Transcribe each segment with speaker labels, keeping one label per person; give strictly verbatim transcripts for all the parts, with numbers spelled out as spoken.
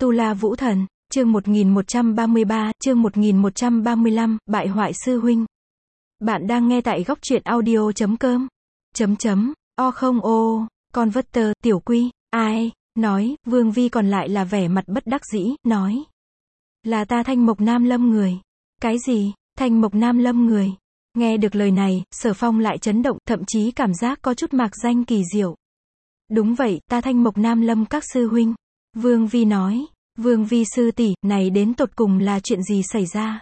Speaker 1: Tu La Vũ Thần, chương một nghìn một trăm ba mươi ba, chương một nghìn một trăm ba mươi lăm, bại hoại sư huynh. Bạn đang nghe tại góc truyện audio chấm com. Chấm chấm, o không ô, con vất tơ, tiểu quy, ai, nói, Vương Vi còn lại là vẻ mặt bất đắc dĩ, nói. Là ta Thanh Mộc Nam Lâm người. Cái gì, Thanh Mộc Nam Lâm người? Nghe được lời này, Sở Phong lại chấn động, thậm chí cảm giác có chút mạc danh kỳ diệu. Đúng vậy, ta Thanh Mộc Nam Lâm các sư huynh. Vương Vi nói. Vương Vi sư tỷ, này đến tột cùng là chuyện gì xảy ra?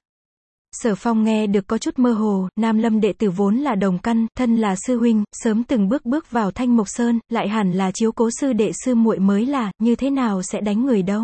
Speaker 1: Sở Phong nghe được có chút mơ hồ, Nam Lâm đệ tử vốn là đồng căn, thân là sư huynh, sớm từng bước bước vào Thanh Mộc Sơn, lại hẳn là chiếu cố sư đệ sư muội mới là, như thế nào sẽ đánh người đâu?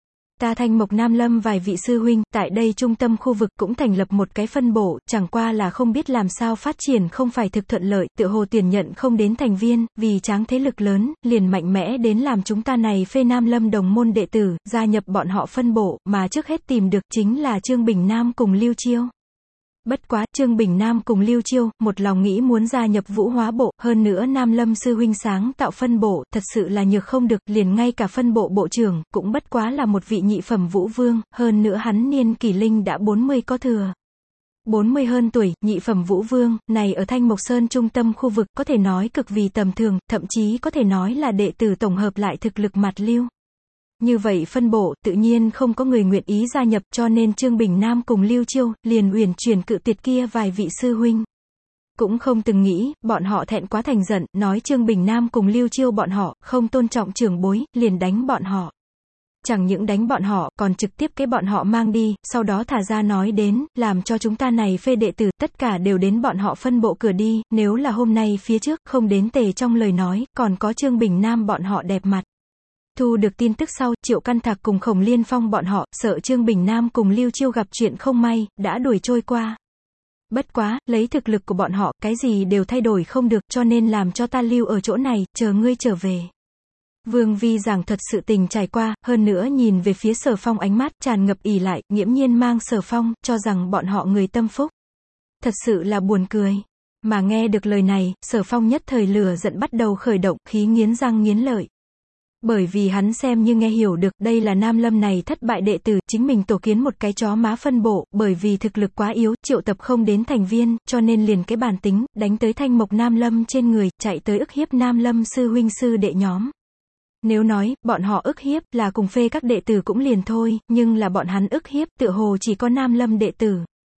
Speaker 1: Ta Thanh Mộc Nam Lâm vài vị sư huynh, tại đây trung tâm khu vực cũng thành lập một cái phân bộ, chẳng qua là không biết làm sao phát triển không phải thực thuận lợi, tựa hồ tiền nhận không đến thành viên, vì tráng thế lực lớn, liền mạnh mẽ đến làm chúng ta này phê Nam Lâm đồng môn đệ tử, gia nhập bọn họ phân bộ, mà trước hết tìm được chính là Trương Bình Nam cùng Lưu Chiêu. Bất quá, Trương Bình Nam cùng Lưu Chiêu, một lòng nghĩ muốn gia nhập Vũ Hóa bộ, hơn nữa Nam Lâm sư huynh sáng tạo phân bộ, thật sự là nhược không được, liền ngay cả phân bộ bộ trưởng, cũng bất quá là một vị nhị phẩm Vũ Vương, hơn nữa hắn niên kỷ linh đã bốn mươi có thừa. bốn mươi hơn tuổi, nhị phẩm Vũ Vương, này ở Thanh Mộc Sơn trung tâm khu vực, có thể nói cực vì tầm thường, thậm chí có thể nói là đệ tử tổng hợp lại thực lực mặt lưu. Như vậy phân bộ, tự nhiên không có người nguyện ý gia nhập, cho nên Trương Bình Nam cùng Lưu Chiêu, liền uyển chuyển cự tuyệt kia vài vị sư huynh. Cũng không từng nghĩ, bọn họ thẹn quá thành giận, nói Trương Bình Nam cùng Lưu Chiêu bọn họ, không tôn trọng trưởng bối, liền đánh bọn họ. Chẳng những đánh bọn họ, còn trực tiếp cái bọn họ mang đi, sau đó thả ra nói đến, làm cho chúng ta này phê đệ tử, tất cả đều đến bọn họ phân bộ cửa đi, nếu là hôm nay phía trước, không đến tề trong lời nói, còn có Trương Bình Nam bọn họ đẹp mặt. Thu được tin tức sau, Triệu Căn Thạc cùng Khổng Liên Phong bọn họ, sợ Trương Bình Nam cùng Lưu Chiêu gặp chuyện không may, đã đuổi trôi qua. Bất quá, lấy thực lực của bọn họ, cái gì đều thay đổi không được, cho nên làm cho ta lưu ở chỗ này, chờ ngươi trở về. Vương Vi giảng thật sự tình trải qua, hơn nữa nhìn về phía Sở Phong ánh mắt, tràn ngập ỷ lại, nghiễm nhiên mang Sở Phong, cho rằng bọn họ người tâm phúc. Thật sự là buồn cười. Mà nghe được lời này, Sở Phong nhất thời lửa giận bắt đầu khởi động, khí nghiến răng nghiến lợi. Bởi vì hắn xem như nghe hiểu được, đây là Nam Lâm này thất bại đệ tử, chính mình tổ kiến một cái chó má phân bộ, bởi vì thực lực quá yếu, triệu tập không đến thành viên, cho nên liền cái bản tính, đánh tới Thanh Mộc Nam Lâm trên người, chạy tới ức hiếp Nam Lâm sư huynh sư đệ nhóm. Nếu nói, bọn họ ức hiếp, là cùng phê các đệ tử cũng liền thôi, nhưng là bọn hắn ức hiếp, tựa hồ chỉ có Nam Lâm đệ tử.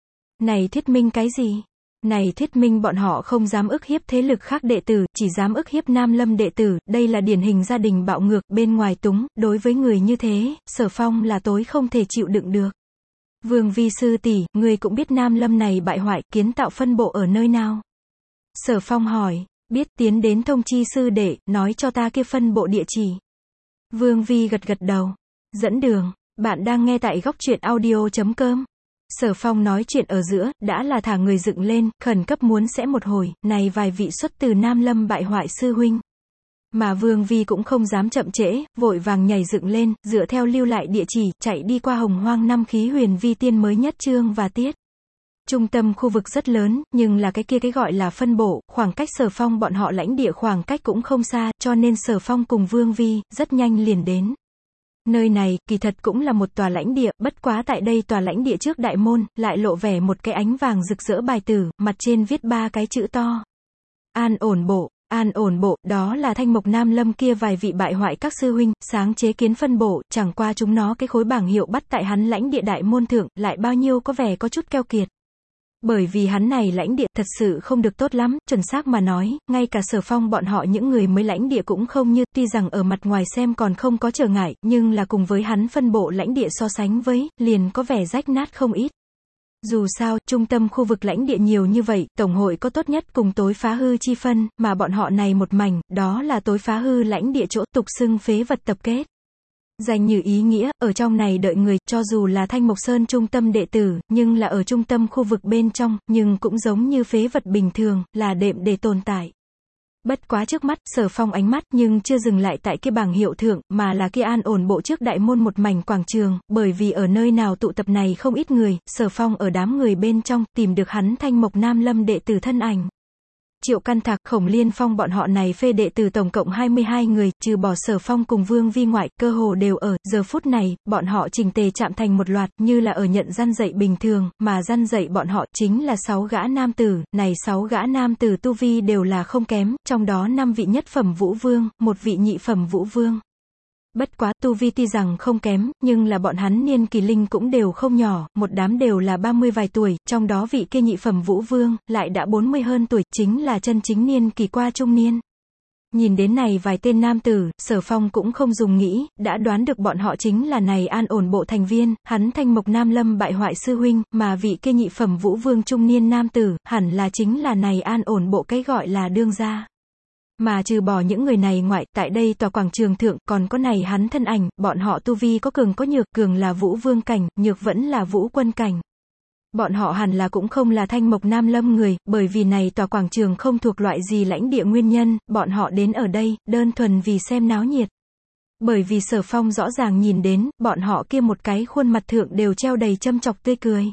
Speaker 1: Này thuyết minh cái gì? Này thuyết minh bọn họ không dám ức hiếp thế lực khác đệ tử, chỉ dám ức hiếp Nam Lâm đệ tử, đây là điển hình gia đình bạo ngược, bên ngoài túng, đối với người như thế, Sở Phong là tối không thể chịu đựng được. Vương Vi sư tỷ, người cũng biết Nam Lâm này bại hoại, kiến tạo phân bộ ở nơi nào? Sở Phong hỏi, biết, tiến đến thông chi sư đệ, nói cho ta kia phân bộ địa chỉ. Vương Vi gật gật đầu, dẫn đường, bạn đang nghe tại góc truyện audio chấm com. Sở Phong nói chuyện ở giữa, đã là thả người dựng lên, khẩn cấp muốn sẽ một hồi, này vài vị xuất từ Nam Lâm bại hoại sư huynh. Mà Vương Vi cũng không dám chậm trễ, vội vàng nhảy dựng lên, dựa theo lưu lại địa chỉ, chạy đi qua Hồng Hoang năm khí huyền vi tiên mới nhất chương và tiết. Trung tâm khu vực rất lớn, nhưng là cái kia cái gọi là phân bộ, khoảng cách Sở Phong bọn họ lãnh địa khoảng cách cũng không xa, cho nên Sở Phong cùng Vương Vi, rất nhanh liền đến. Nơi này, kỳ thật cũng là một tòa lãnh địa, bất quá tại đây tòa lãnh địa trước đại môn, lại lộ vẻ một cái ánh vàng rực rỡ bài tử, mặt trên viết ba cái chữ to. An ổn bộ, an ổn bộ, đó là Thanh Mộc Nam Lâm kia vài vị bại hoại các sư huynh, sáng chế kiến phân bộ, chẳng qua chúng nó cái khối bảng hiệu bắt tại hắn lãnh địa đại môn thượng, lại bao nhiêu có vẻ có chút keo kiệt. Bởi vì hắn này lãnh địa thật sự không được tốt lắm, chuẩn xác mà nói, ngay cả Sở Phong bọn họ những người mới lãnh địa cũng không như, tuy rằng ở mặt ngoài xem còn không có trở ngại, nhưng là cùng với hắn phân bộ lãnh địa so sánh với, liền có vẻ rách nát không ít. Dù sao, trung tâm khu vực lãnh địa nhiều như vậy, tổng hội có tốt nhất cùng tối phá hư chi phân, mà bọn họ này một mảnh, đó là tối phá hư lãnh địa chỗ tục xưng phế vật tập kết. Dành như ý nghĩa, ở trong này đợi người, cho dù là Thanh Mộc Sơn trung tâm đệ tử, nhưng là ở trung tâm khu vực bên trong, nhưng cũng giống như phế vật bình thường, là đệm để tồn tại. Bất quá trước mắt, Sở Phong ánh mắt, nhưng chưa dừng lại tại kia bảng hiệu thượng, mà là kia an ổn bộ trước đại môn một mảnh quảng trường, bởi vì ở nơi nào tụ tập này không ít người, Sở Phong ở đám người bên trong, tìm được hắn Thanh Mộc Nam Lâm đệ tử thân ảnh. Triệu Căn Thạc, Khổng Liên Phong bọn họ này phê đệ tử tổng cộng hai mươi hai người, trừ bỏ Sở Phong cùng Vương Vi ngoại, cơ hồ đều ở, giờ phút này, bọn họ chỉnh tề chạm thành một loạt, như là ở nhận răn dạy bình thường, mà răn dạy bọn họ, chính là sáu gã nam tử, này sáu gã nam tử tu vi đều là không kém, trong đó năm vị nhất phẩm vũ vương, một vị nhị phẩm vũ vương. Bất quá, tu vi tuy rằng không kém, nhưng là bọn hắn niên kỳ linh cũng đều không nhỏ, một đám đều là ba mươi vài tuổi, trong đó vị kia nhị phẩm vũ vương, lại đã bốn mươi hơn tuổi, chính là chân chính niên kỳ qua trung niên. Nhìn đến này vài tên nam tử, Sở Phong cũng không dùng nghĩ, đã đoán được bọn họ chính là này an ổn bộ thành viên, hắn Thanh Mộc Nam Lâm bại hoại sư huynh, mà vị kia nhị phẩm vũ vương trung niên nam tử, hẳn là chính là này an ổn bộ cái gọi là đương gia. Mà trừ bỏ những người này ngoại, tại đây tòa quảng trường thượng, còn có này hắn thân ảnh, bọn họ tu vi có cường có nhược, cường là vũ vương cảnh, nhược vẫn là vũ quân cảnh. Bọn họ hẳn là cũng không là Thanh Mộc Nam Lâm người, bởi vì này tòa quảng trường không thuộc loại gì lãnh địa nguyên nhân, bọn họ đến ở đây, đơn thuần vì xem náo nhiệt. Bởi vì Sở Phong rõ ràng nhìn đến, bọn họ kia một cái khuôn mặt thượng đều treo đầy châm chọc tươi cười.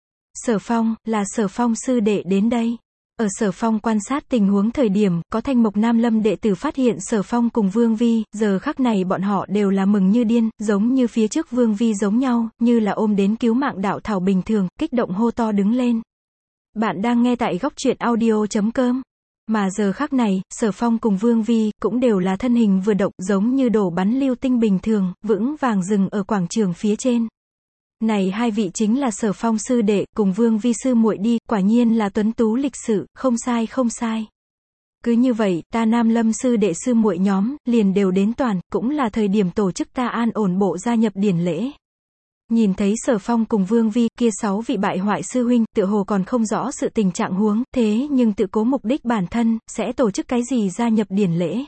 Speaker 1: Sở Phong, là Sở Phong sư đệ đến đây. Ở Sở Phong quan sát tình huống thời điểm, có Thanh Mộc Nam Lâm đệ tử phát hiện Sở Phong cùng Vương Vi, giờ khắc này bọn họ đều là mừng như điên, giống như phía trước Vương Vi giống nhau, như là ôm đến cứu mạng đạo thảo bình thường, kích động hô to đứng lên. Bạn đang nghe tại góc truyện audio chấm com. Mà giờ khắc này, Sở Phong cùng Vương Vi, cũng đều là thân hình vừa động, giống như đổ bắn lưu tinh bình thường, vững vàng dừng ở quảng trường phía trên. Này hai vị chính là Sở Phong sư đệ, cùng Vương Vi sư muội đi, quả nhiên là tuấn tú lịch sự, không sai không sai. Cứ như vậy, ta Nam Lâm sư đệ sư muội nhóm, liền đều đến toàn, cũng là thời điểm tổ chức ta an ổn bộ gia nhập điển lễ. Nhìn thấy Sở Phong cùng Vương Vi, kia sáu vị bại hoại sư huynh, tựa hồ còn không rõ sự tình trạng huống, thế nhưng tự cố mục đích bản thân, sẽ tổ chức cái gì gia nhập điển lễ.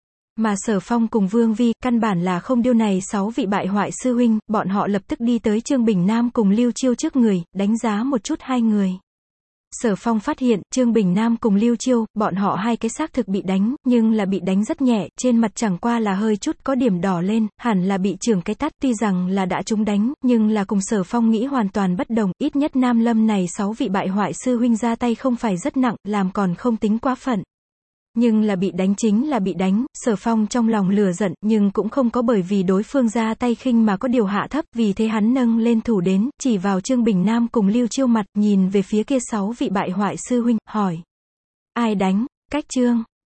Speaker 1: Mà Sở Phong cùng Vương Vi, căn bản là không điêu này sáu vị bại hoại sư huynh, bọn họ lập tức đi tới Trương Bình Nam cùng Lưu Chiêu trước người, đánh giá một chút hai người. Sở Phong phát hiện, Trương Bình Nam cùng Lưu Chiêu, bọn họ hai cái xác thực bị đánh, nhưng là bị đánh rất nhẹ, trên mặt chẳng qua là hơi chút có điểm đỏ lên, hẳn là bị chưởng cái tát, tuy rằng là đã trúng đánh, nhưng là cùng Sở Phong nghĩ hoàn toàn bất đồng, ít nhất Nam Lâm này sáu vị bại hoại sư huynh ra tay không phải rất nặng, làm còn không tính quá phận. Nhưng là bị đánh chính là bị đánh, Sở Phong trong lòng lửa giận, nhưng cũng không có bởi vì đối phương ra tay khinh mà có điều hạ thấp, vì thế hắn nâng lên thủ đến, chỉ vào Trương Bình Nam cùng Lưu Chiêu mặt, nhìn về phía kia sáu vị bại hoại sư huynh, hỏi. Ai đánh? Cách Trương.